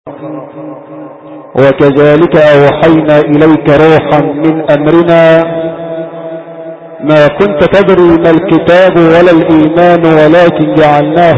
وكذلك أوحينا إليك روحا من أمرنا ما كنت تدري ما الكتاب ولا الإيمان ولكن جعلناه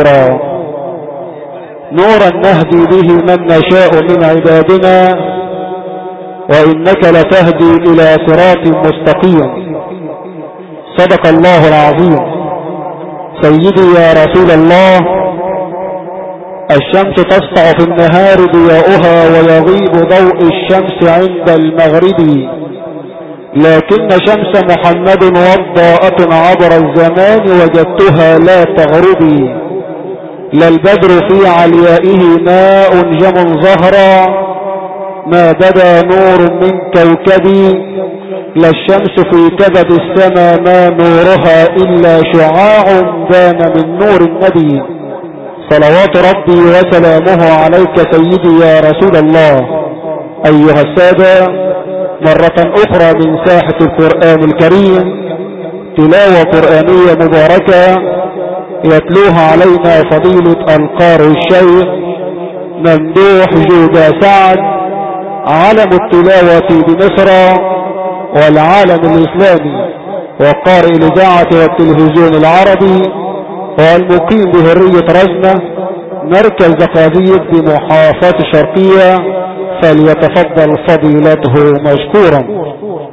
نورا نهدي به من نشاء من عبادنا وإنك لتهدي إلى صراط مستقيم. صدق الله العظيم. سيدي يا رسول الله، الشمس تسطع في النهار ضياؤها ويغيب ضوء الشمس عند المغرب، لكن شمس محمد وضاءة عبر الزمان وجدتها لا تغربي. لا البدر في عليائه ماء جم ظهرا، ما بدا نور من كوكبي. لا الشمس في كبد السماء ما نورها إلا شعاع بان من نور النبي. صلوات ربي وسلامه عليك سيدي يا رسول الله. أيها السادة، مرة أخرى من ساحة القرآن الكريم تلاوة قرآنية مباركة يتلوها علينا فضيلة القارئ الشيخ ممدوح جودة سعد، علم التلاوة بمصر والعالم الإسلامي، وقارئ الإذاعة والتلفزيون العربي، والمقيم بهرية رزمة مركز زقازيق بمحافظة الشرقية، فليتفضل فضيلته مشكورا.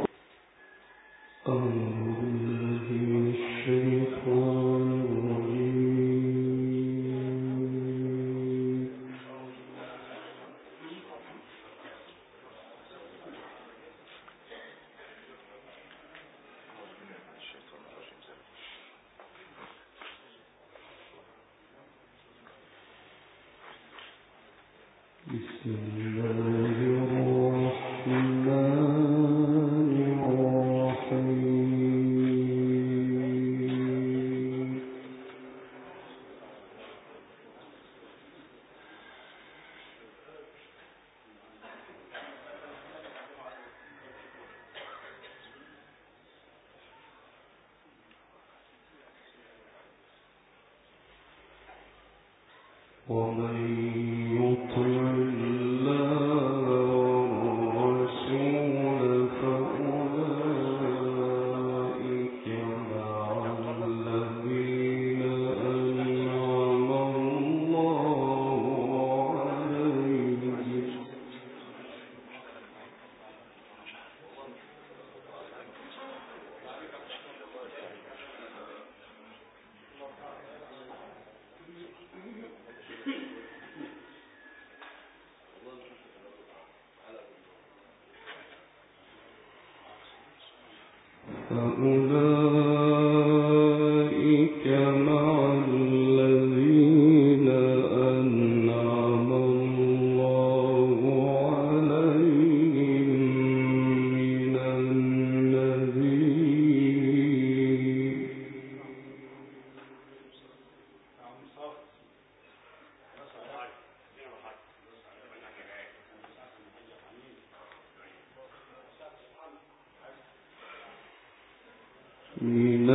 من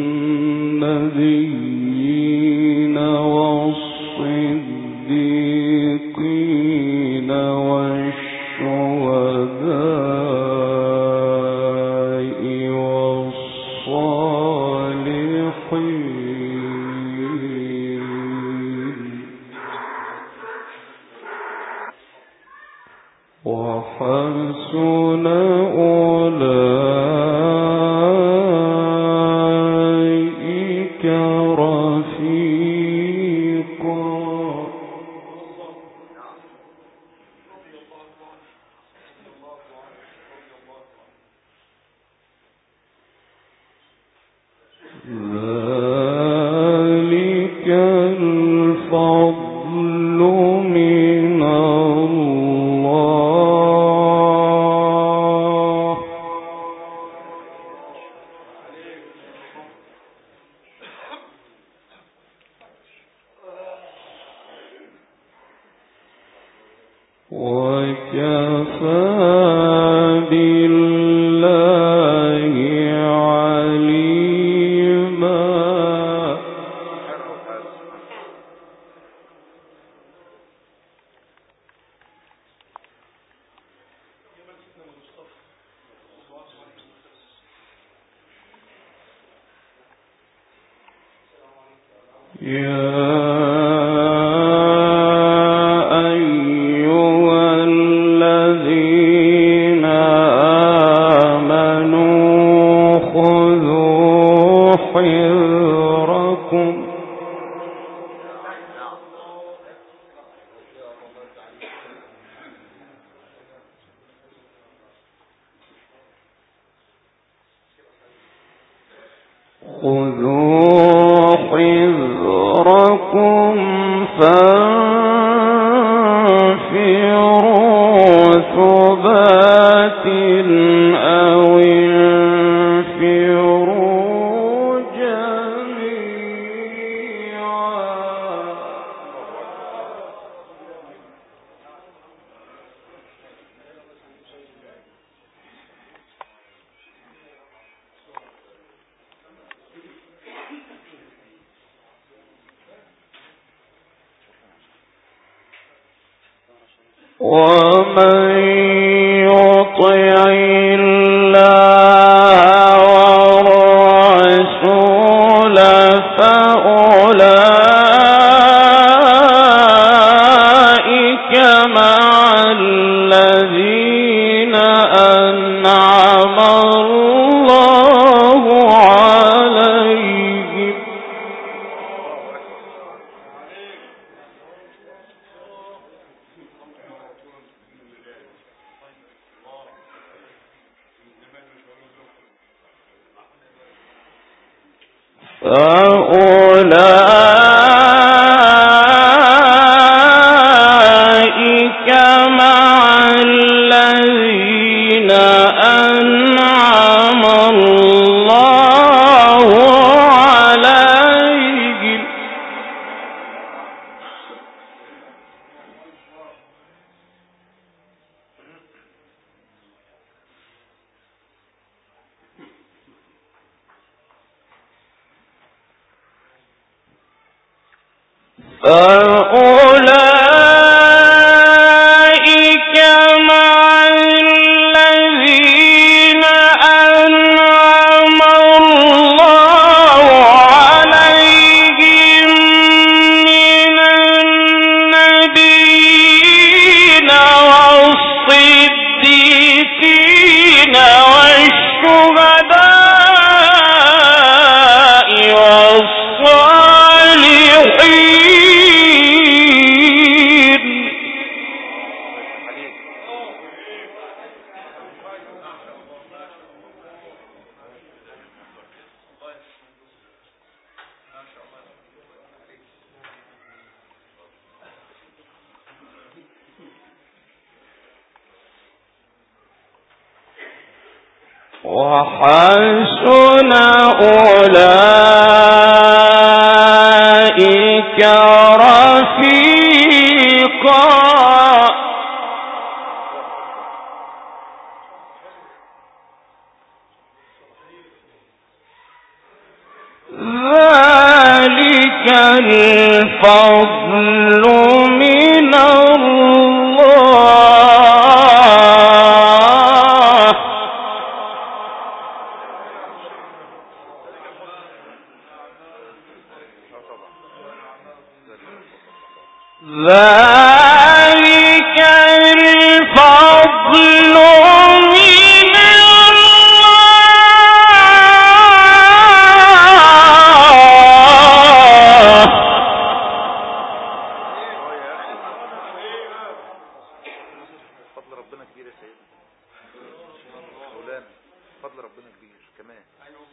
النبيين والصديقين والشهداء والصالحين وحسن أولئك رفيقا. ذلك الفضل من الله. وكفى بالله عليما. ومن يطع الله والرسول فأولئك مع الذين أنعم الله عليهم فأولئك مع الذين أنعم الله عليهم فأولئك مع الذين أنعم الله عليهم من النبيين والصديقين والشهداء والصالحين وحسن أولئك رفيقا ذلك الفضل من الله ذلك الفضل من الله فضل ربنا كبير يا سيدي مولانا فضل ربنا كبير كمان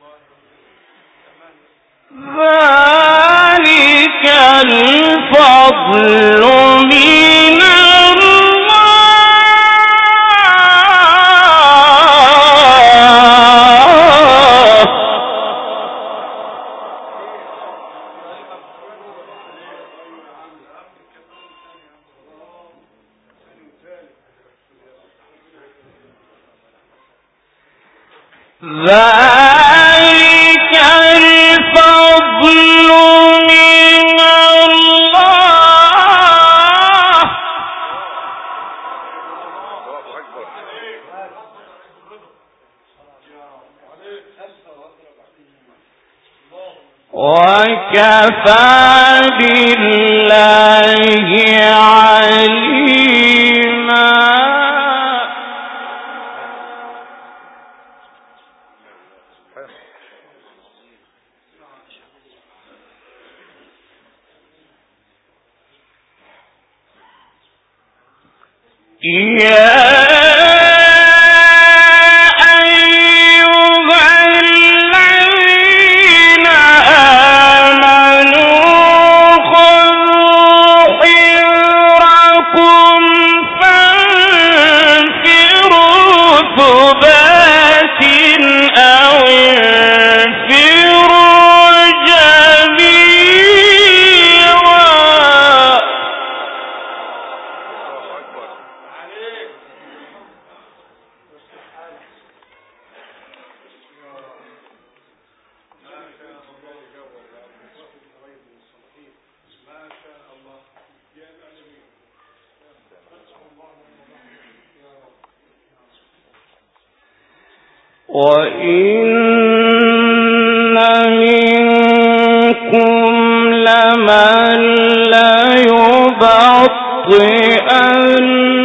ذلك الفضل من الله ذلك الفضل من الله الله أكبر وكفى بالله عليما. وَإِنَّ مِنكُمْ لَمَن لَّيُبَطِّئَنَّ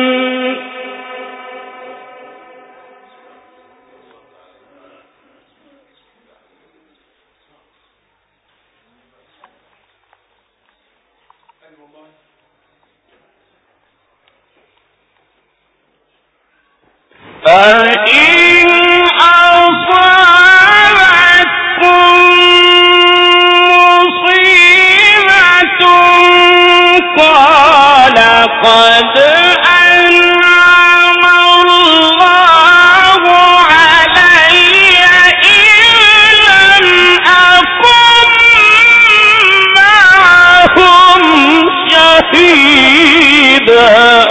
فَإِنْ أَصَابَتْكُم مُّصِيبَةٌ قَالَ قَدْ أَنْعَمَ اللَّهُ عَلَيَّ إِذْ لَمْ أَكُن مَّعَهُمْ شَهِيدًا.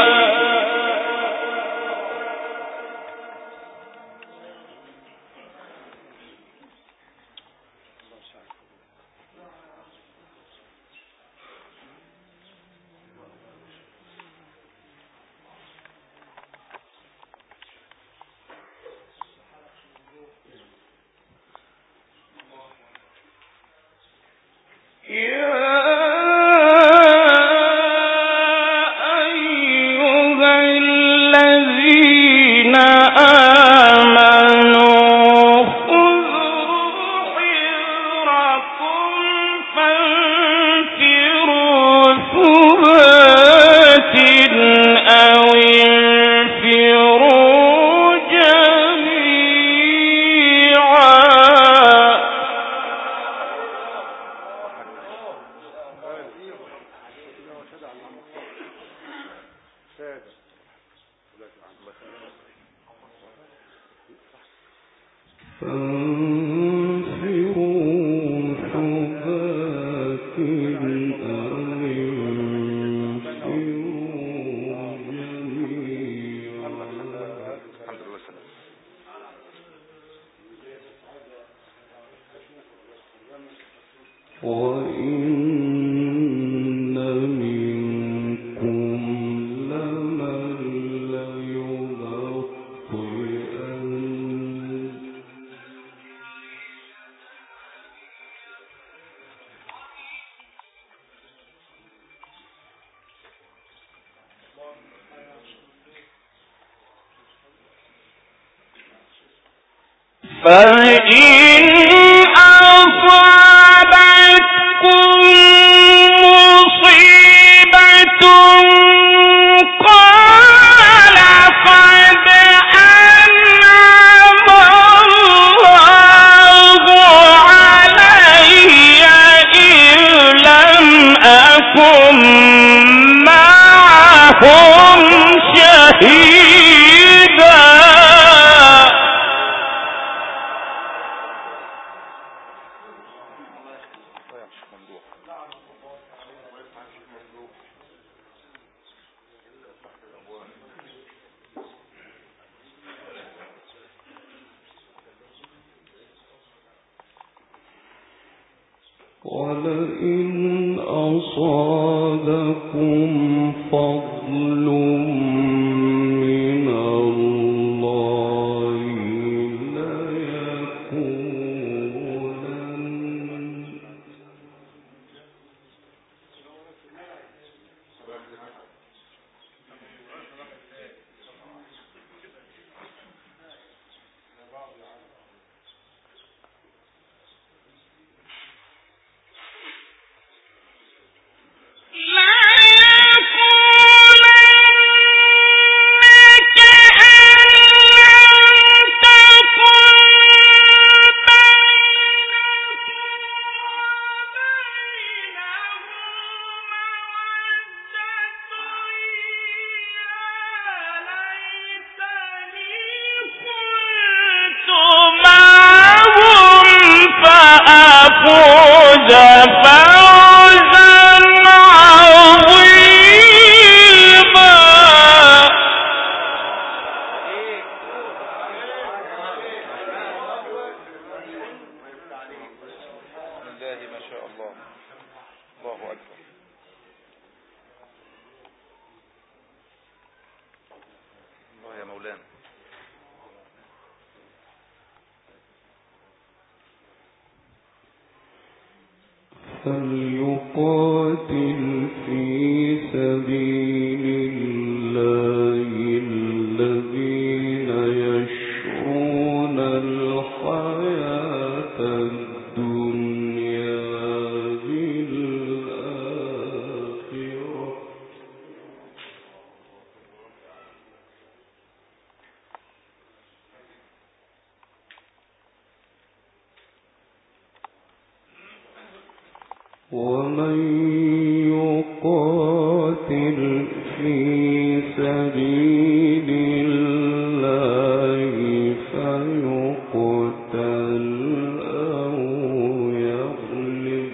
فَإِنْ أَصَابَتْكُم مُّصِيبَةٌ قَالَ قَدْ أَنْعَمَ اللَّهُ عَلَيَّ إِذْ لَمْ أَكُن مَّعَهُمْ شَهِيدًا. وَلَئِنْ أَصَابَكُمْ فَضْلٌ مِّنَ اللَّهِ لَيَقُولَنَّ أفوز فوزا عظيما. ما شاء الله. الله أكبر. الله يا مولانا. فليقاتل في سبيل الله الذين يشرون الحياة الدنيا بالآخرة ومن يقاتل في سبيل الله فيقتل أو يغلب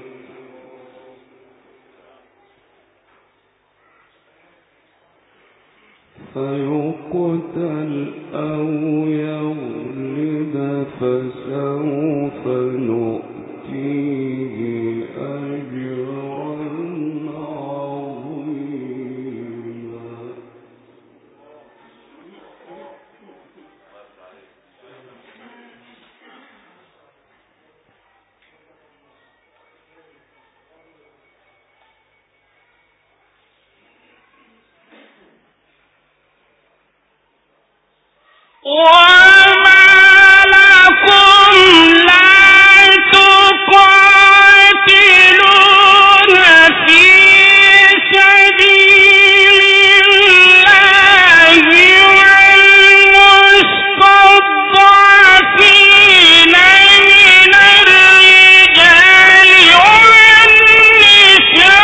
فسوف نؤتيه أجرا عظيما. وما لكم لا تقاتلون في سبيل الله والمستضعفين من الرجال والنساء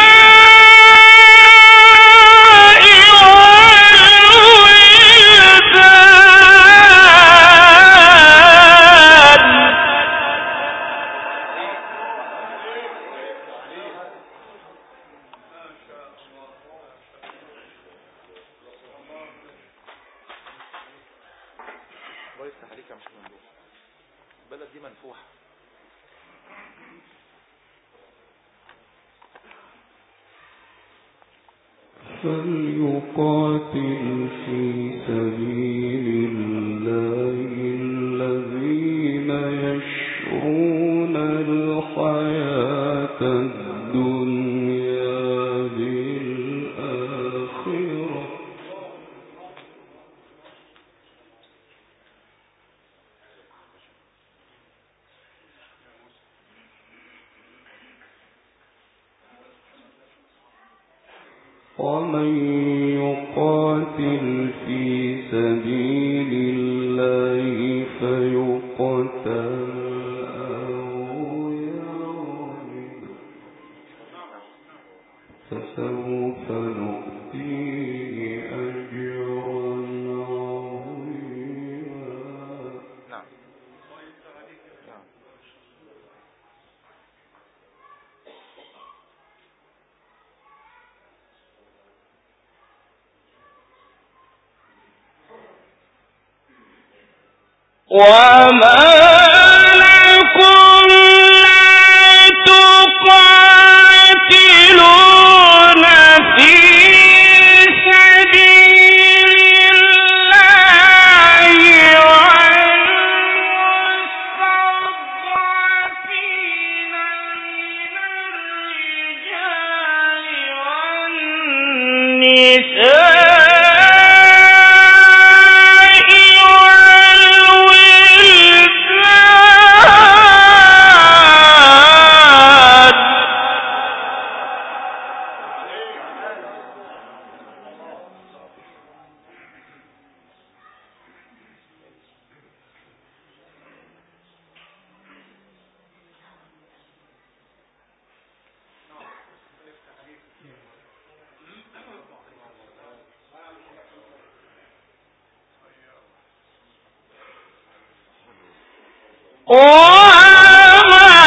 الله يفتح عليك يا مش ممدوح. البلد دي منفوحة. فليقاتل في سبيل الله الذين يشرون الحياة الدنيا بالآخرة ومن يقاتل في سبيل الله فيقتل أو يغلب فسوف نؤتيه أجرا عظيما. نعم. وما لكم لا تقاتلون في سبيل الله والمستضعفين من الرجال والنساء وما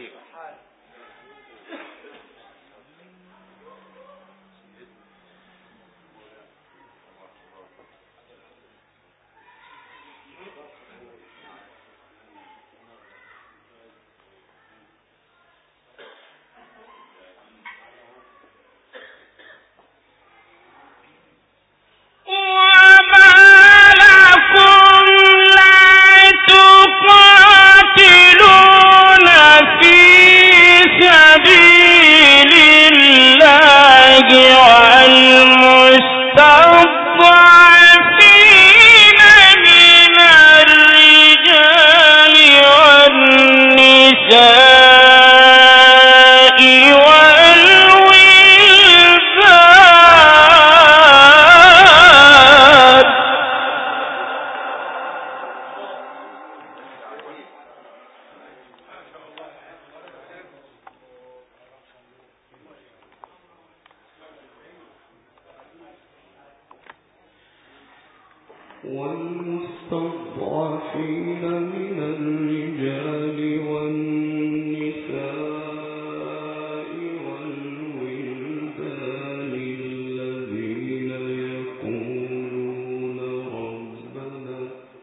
عليك. والمستضعفين من الرجال والنساء والولدان الذين يقولون ربنا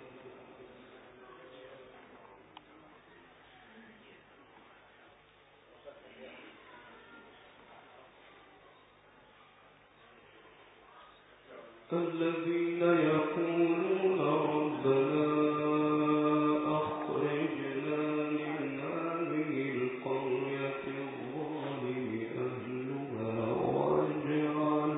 أخرجنا من هذه القرية الظالم أهلها واجعل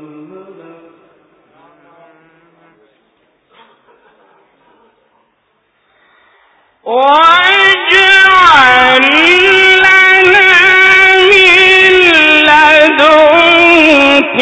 لنا من لدنك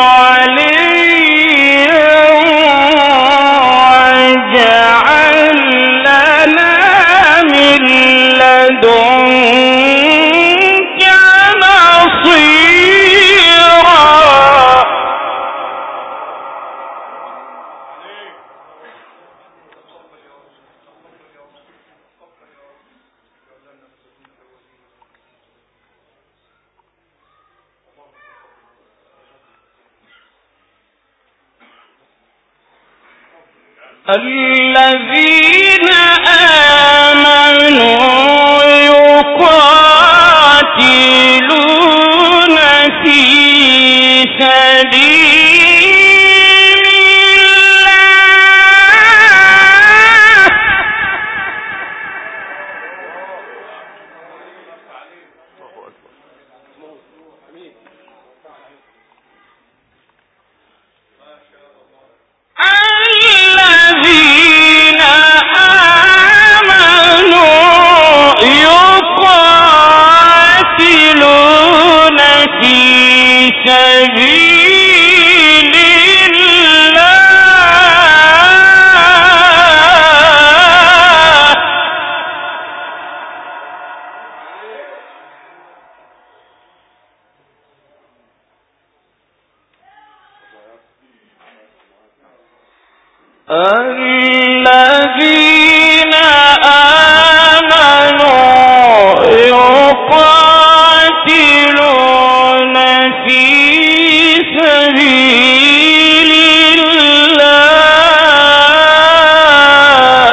الذين آمنوا يقاتلون في سبيل الذين آمنوا يقاتلون في سبيل الله الذين آمنوا يقاتلون في سبيل الله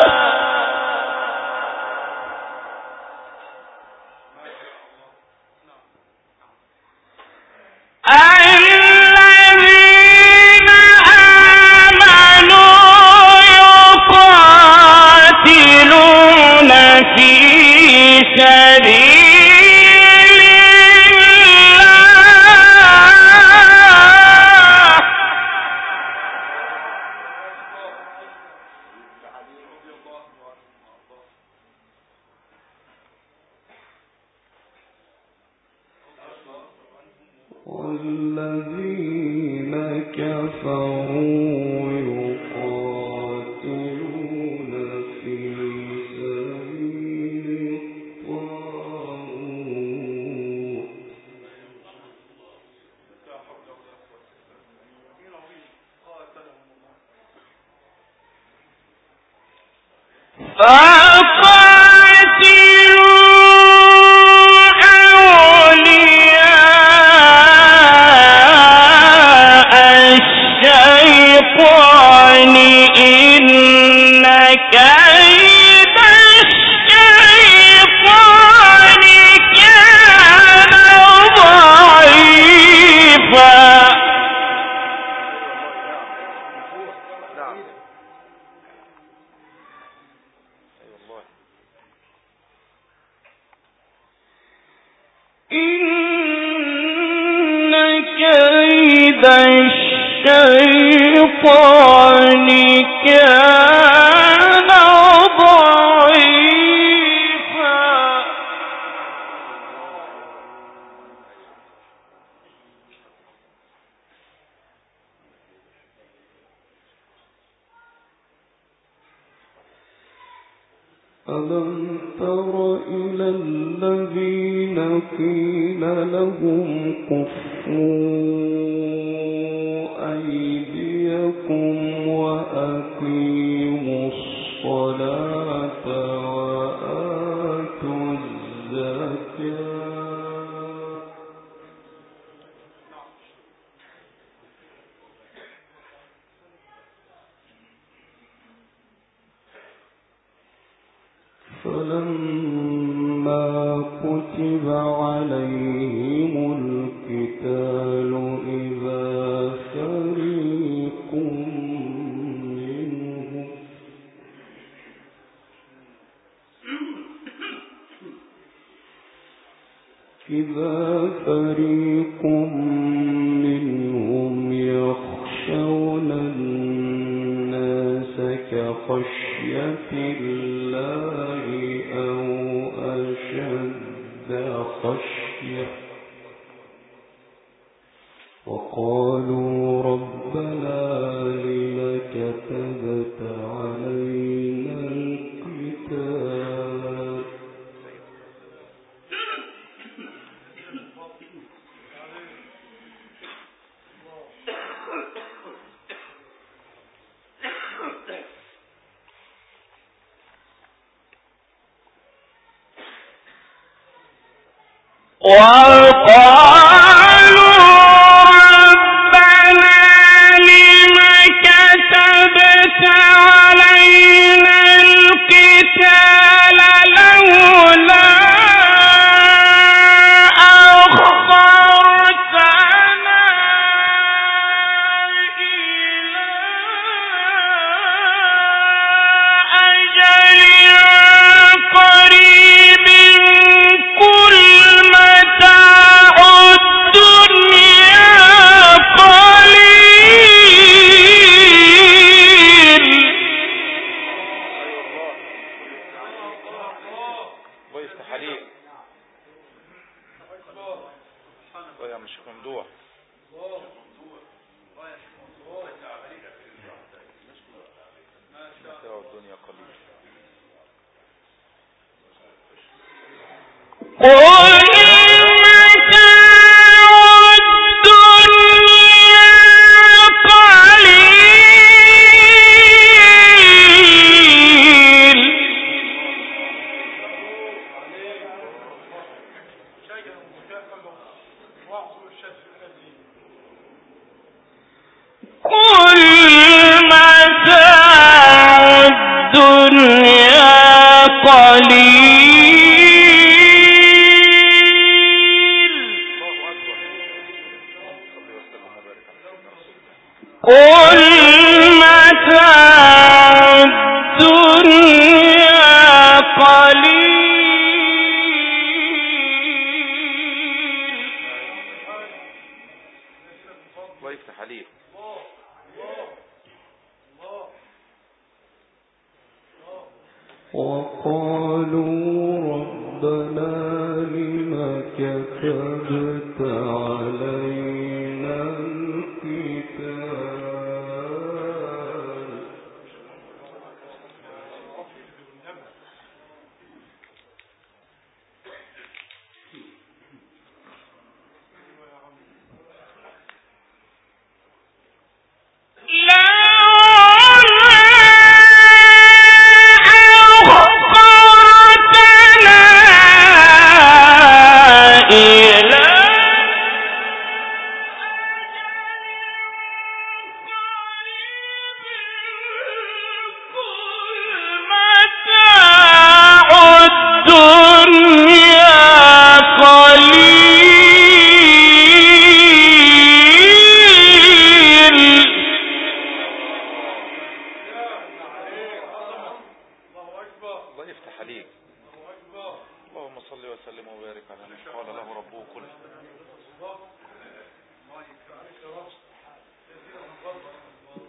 الذين آمنوا يقاتلون في سبيل الله والذين كفروا يقاتلون في سبيل الطاغوت فقاتلوا إن كيد الشيطان كان ضعيفا ألم تر إلى الذين قيل لهم كفوا أيديكم وأقيموا الصلاة وآتوا الزكاة فلما كتب عليهم القتال إذا فريق منهم يخشون الناس كخشية الله أو أشد خشية وقالوا ربنا لم كتبت علينا القتال وقالوا ربنا لم كتبت علينا القتال لولا أخرتنا إلى أجل قريب قل متاع الدنيا قليل. الله يفتح عليك. الله يا مش ممدوح. متاع الدنيا قليل.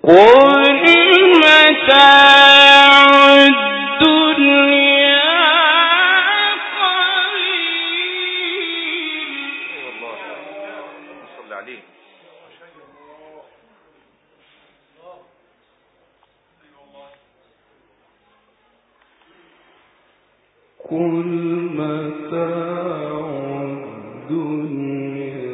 قل متاع الدنيا قليل. والله صلي عليه. قل متاع الدنيا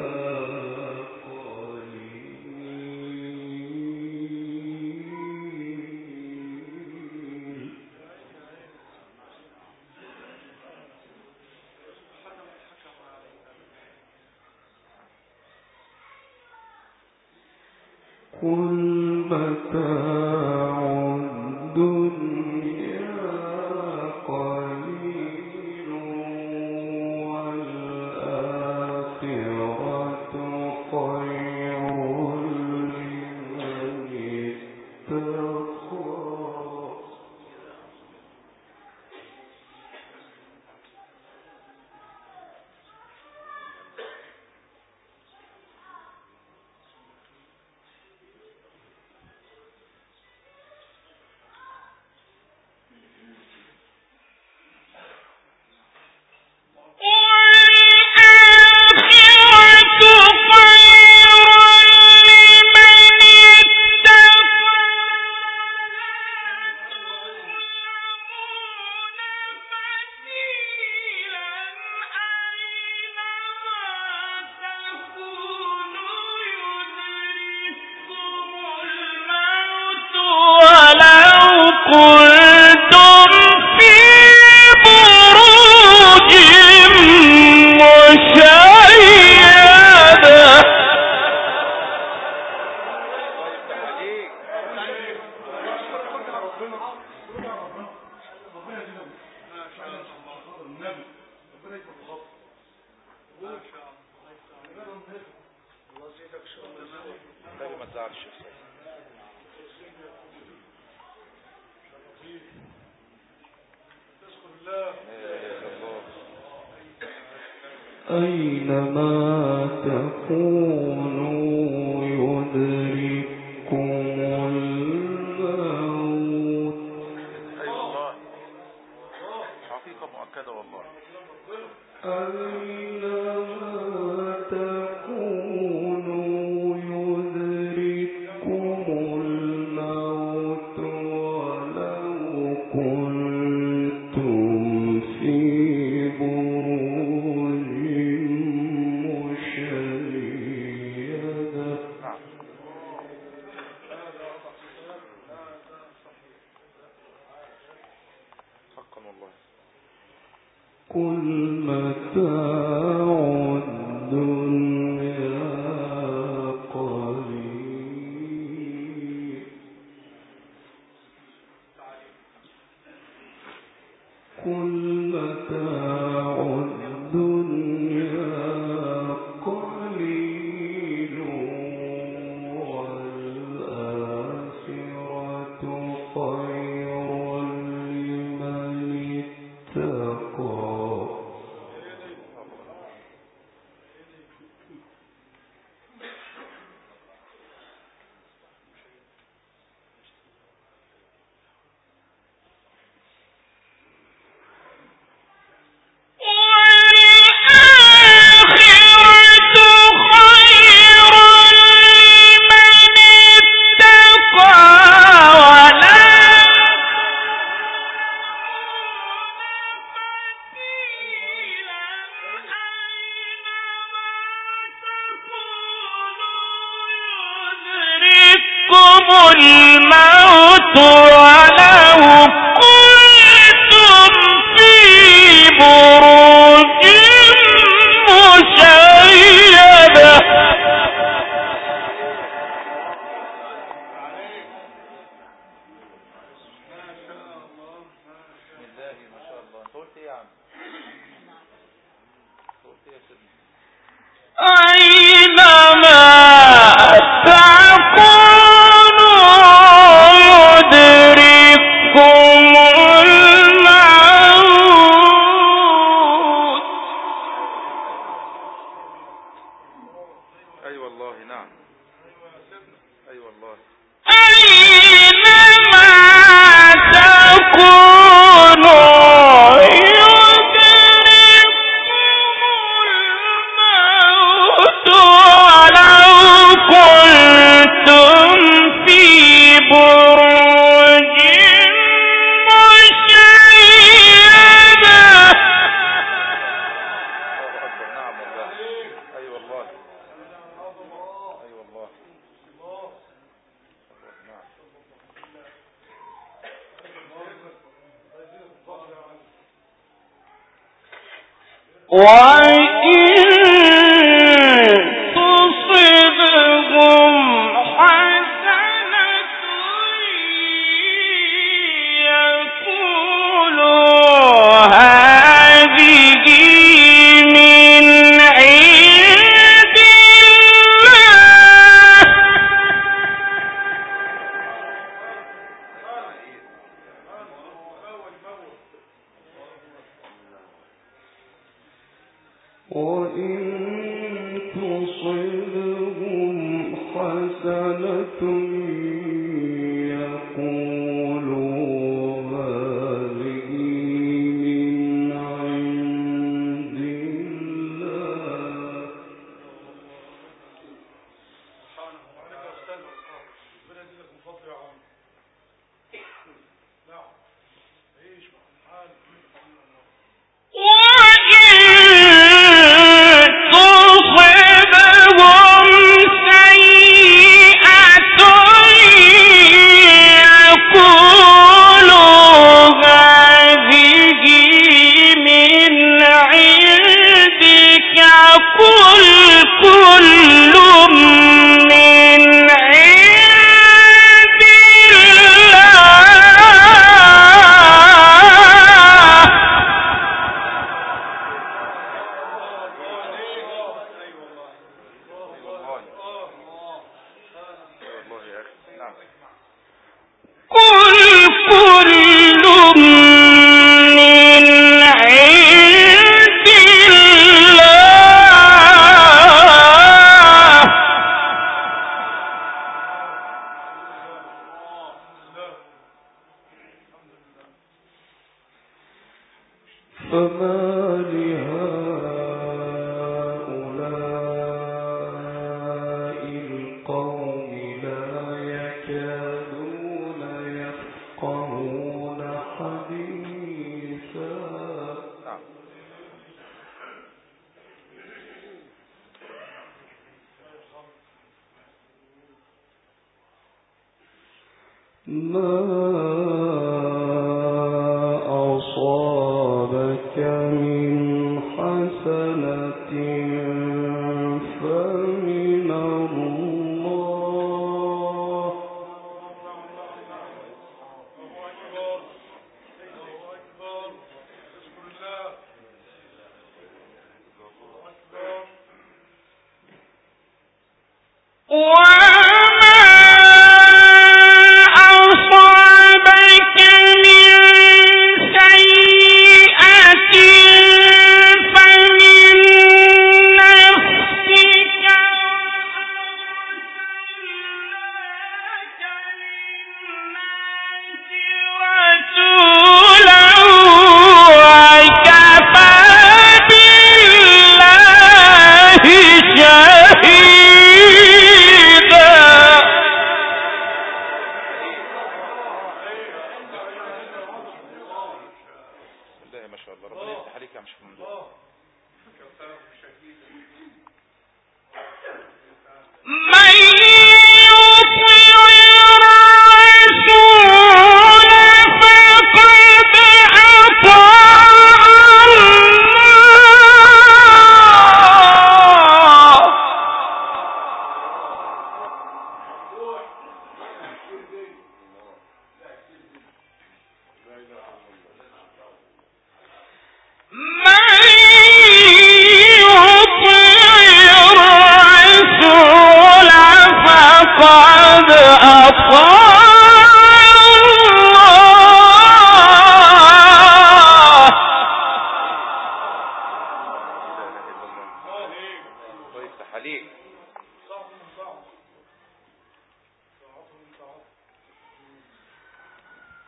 قل متاع الدنيا قليل والآخرة خير لمن اتقى. ما تزعلش. أينما تكونوا يدرككم الموت. أي والله حقيقة مؤكدة والله. أينما تكونوا يدرككم الموت ولو كنتم في بروج مشيدة. حقا والله. قل متاع الدنيا قليل. قل متاع الدنيا قليل والآخرة خير لمن اتقى. الموت ولو كنتم في بروج مشيدة. بسم الله ما شاء الله. انت قلت ايه يا عم؟ قلت ايه يا سيدنا؟ أينما تكونوا يدرككم الموت. اي والله. نعم. اي والله.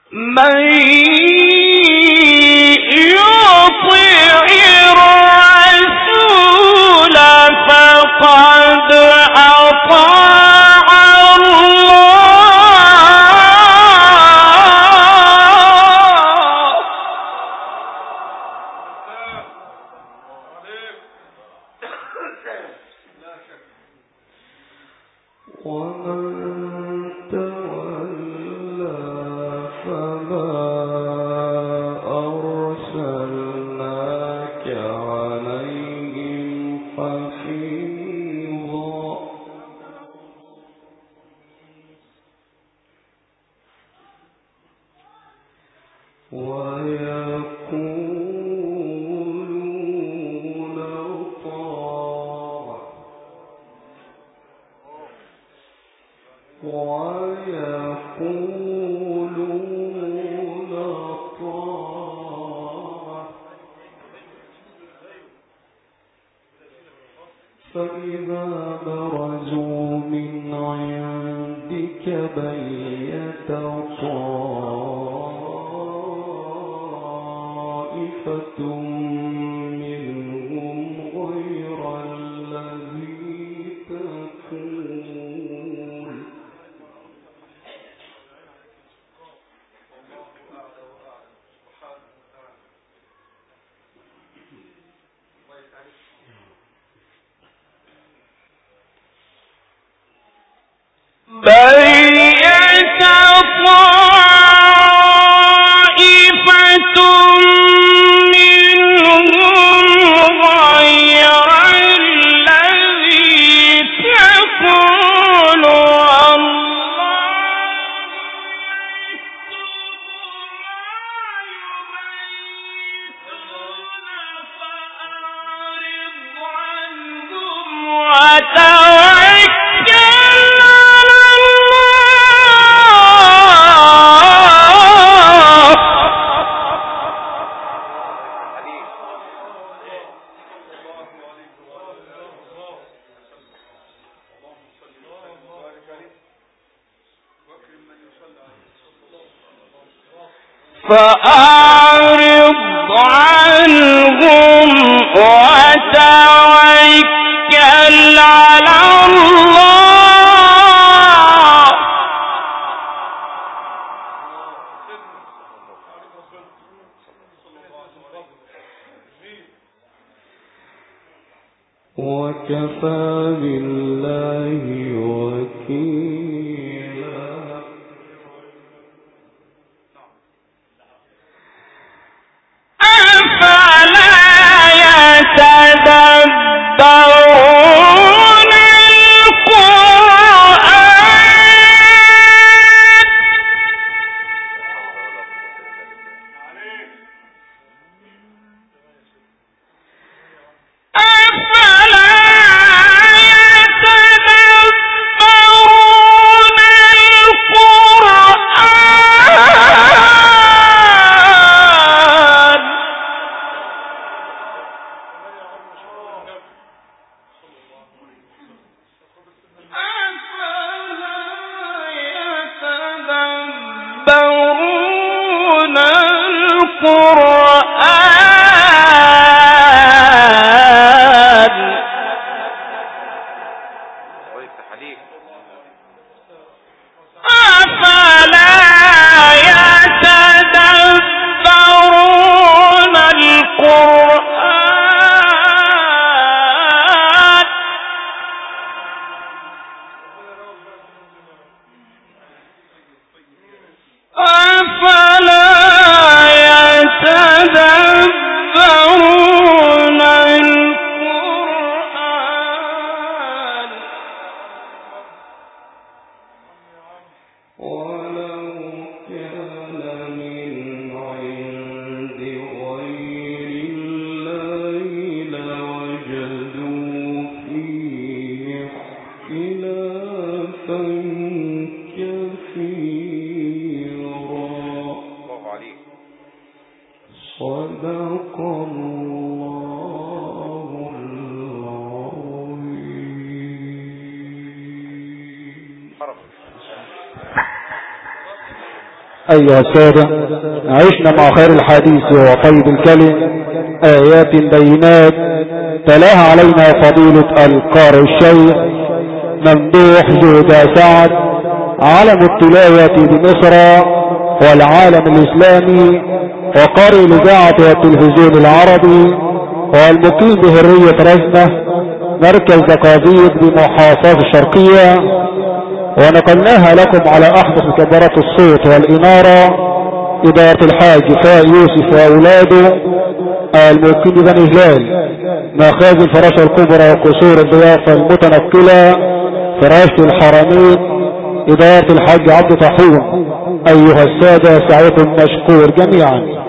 من يطع الرسول فقد أطاع فإذا برزوا من عندك بيت طائفة منهم غير الذي تقول بيت طائفة منهم غير الذي تقول فأعرض عنهم وتوكل على الله وكفى بالله وكيلا أفلا يتدبرون القرآن أفلا يتدبرون القرآن يتدبرون القرآن أفلا يتدبرون القرآن أفلا يتدبرون القرآن أيها السادة، عشنا مع خير الحديث وطيب الكلم آيات بينات تلاها علينا فضيلة القارئ الشيخ ممدوح جودة سعد، عالم التلاوة بمصر والعالم الإسلامي، وقارئ الإذاعة والتلفزيون العربي، والمقيم بهرية رزنة مركز دقاديق بمحافظة الشرقية، ونقلناها لكم على أحدث مكبرات الصوت والإنارة إدارة الحاج فاء يوسف وأولاده المقيم ببني هلال، مخازن الفراشة الكبرى وقصور الضيافة المتنقلة فراشة الحرمين إدارة الحاج عبد طاحون. أيها السادة، سعيكم مشكور جميعا.